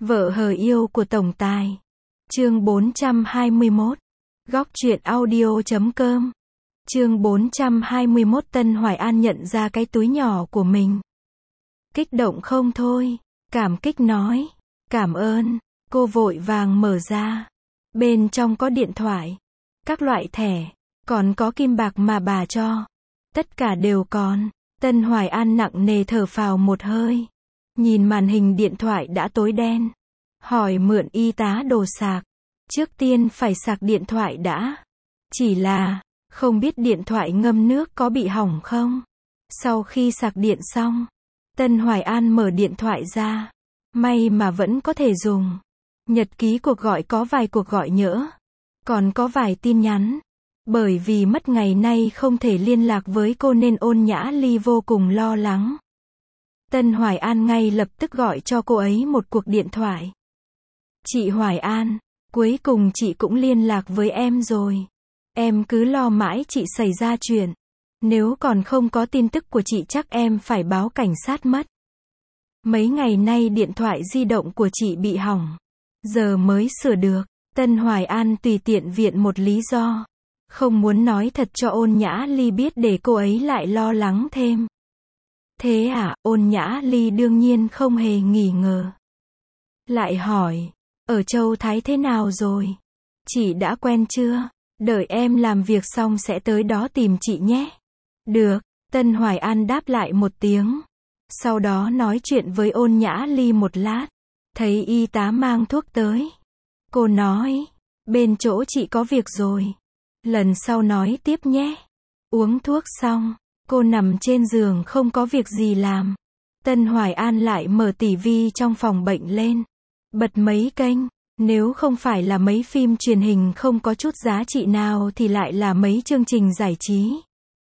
Vợ hờ yêu của tổng tài. Chương 421. Góc truyện audio.com. Chương 421. Tân Hoài An nhận ra cái túi nhỏ của mình. Kích động không thôi. Cảm kích nói. Cảm ơn. Cô vội vàng mở ra. Bên trong có điện thoại, các loại thẻ, còn có kim bạc mà bà cho. Tất cả đều còn. Tân Hoài An nặng nề thở phào một hơi. Nhìn màn hình điện thoại đã tối đen. Hỏi mượn y tá đồ sạc. Trước tiên phải sạc điện thoại đã. Chỉ là, không biết điện thoại ngâm nước có bị hỏng không? Sau khi sạc điện xong, Tân Hoài An mở điện thoại ra. May mà vẫn có thể dùng. Nhật ký cuộc gọi có vài cuộc gọi nhỡ. Còn có vài tin nhắn. Bởi vì mất ngày nay không thể liên lạc với cô nên Ôn Nhã Ly vô cùng lo lắng. Tân Hoài An ngay lập tức gọi cho cô ấy một cuộc điện thoại. Chị Hoài An, cuối cùng chị cũng liên lạc với em rồi. Em cứ lo mãi chị xảy ra chuyện. Nếu còn không có tin tức của chị chắc em phải báo cảnh sát mất. Mấy ngày nay điện thoại di động của chị bị hỏng. Giờ mới sửa được. Tân Hoài An tùy tiện viện một lý do. Không muốn nói thật cho Ôn Nhã Ly biết để cô ấy lại lo lắng thêm. Thế à? Ôn Nhã Ly đương nhiên không hề nghi ngờ. Lại hỏi, ở Châu Thái thế nào rồi? Chị đã quen chưa? Đợi em làm việc xong sẽ tới đó tìm chị nhé. Được, Tân Hoài An đáp lại một tiếng. Sau đó nói chuyện với Ôn Nhã Ly một lát. Thấy y tá mang thuốc tới. Cô nói, bên chỗ chị có việc rồi. Lần sau nói tiếp nhé. Uống thuốc xong, cô nằm trên giường không có việc gì làm. Tân Hoài An lại mở tivi trong phòng bệnh lên. Bật mấy kênh. Nếu không phải là mấy phim truyền hình không có chút giá trị nào thì lại là mấy chương trình giải trí.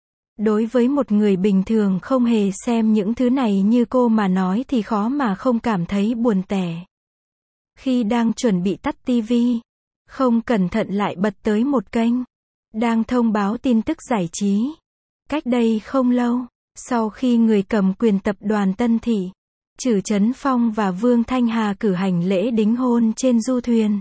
Đối với một người bình thường không hề xem những thứ này như cô mà nói thì khó mà không cảm thấy buồn tẻ. Khi đang chuẩn bị tắt tivi, không cẩn thận lại bật tới một kênh. Đang thông báo tin tức giải trí. Cách đây không lâu, sau khi người cầm quyền tập đoàn Tân Thị, Trử Chấn Phong và Vương Thanh Hà cử hành lễ đính hôn trên du thuyền.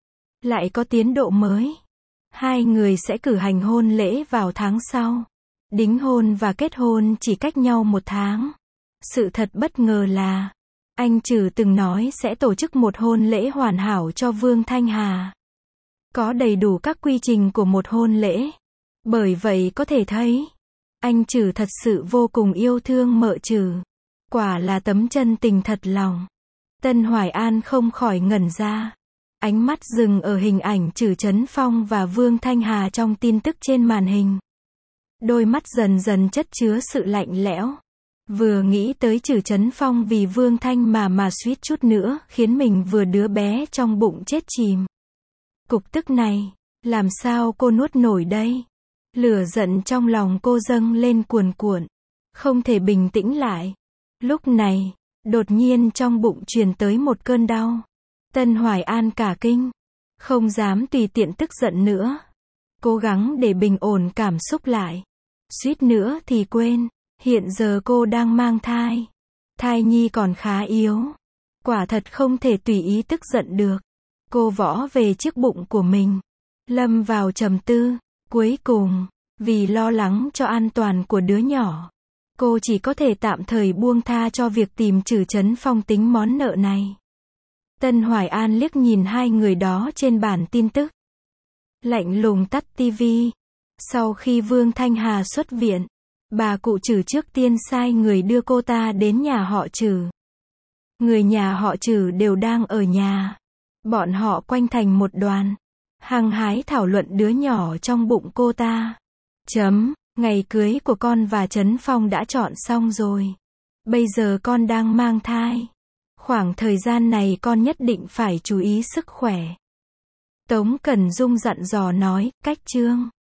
Lại có tiến độ mới. Hai người sẽ cử hành hôn lễ vào tháng sau. Đính hôn và kết hôn chỉ cách nhau một tháng. Sự thật bất ngờ là, anh Trử từng nói sẽ tổ chức một hôn lễ hoàn hảo cho Vương Thanh Hà. Có đầy đủ các quy trình của một hôn lễ. Bởi vậy có thể thấy, anh Trử thật sự vô cùng yêu thương mợ Trử. Quả là tấm chân tình thật lòng. Tân Hoài An không khỏi ngẩn ra. Ánh mắt dừng ở hình ảnh Trử Chấn Phong và Vương Thanh Hà trong tin tức trên màn hình. Đôi mắt dần dần chất chứa sự lạnh lẽo. Vừa nghĩ tới Trử Chấn Phong vì Vương Thanh mà suýt chút nữa khiến mình vừa đứa bé trong bụng chết chìm. Cục tức này, làm sao cô nuốt nổi đây? Lửa giận trong lòng cô dâng lên cuồn cuộn. Không thể bình tĩnh lại. Lúc này, đột nhiên trong bụng truyền tới một cơn đau. Tân Hoài An cả kinh. Không dám tùy tiện tức giận nữa. Cố gắng để bình ổn cảm xúc lại. Suýt nữa thì quên. Hiện giờ cô đang mang thai. Thai nhi còn khá yếu. Quả thật không thể tùy ý tức giận được. Cô võ về chiếc bụng của mình. Lâm vào trầm tư. Cuối cùng, vì lo lắng cho an toàn của đứa nhỏ, cô chỉ có thể tạm thời buông tha cho việc tìm Trử Chấn Phong tính món nợ này. Tân Hoài An liếc nhìn hai người đó trên bản tin tức. Lạnh lùng tắt tivi. Sau khi Vương Thanh Hà xuất viện, bà cụ Trử trước tiên sai người đưa cô ta đến nhà họ Trử. Người nhà họ Trử đều đang ở nhà. Bọn họ quanh thành một đoàn, hăng hái thảo luận đứa nhỏ trong bụng cô ta. Ngày cưới của con và Chấn Phong đã chọn xong rồi. Bây giờ con đang mang thai. Khoảng thời gian này con nhất định phải chú ý sức khỏe. Tống Cẩn Dung dặn dò nói, cách chương.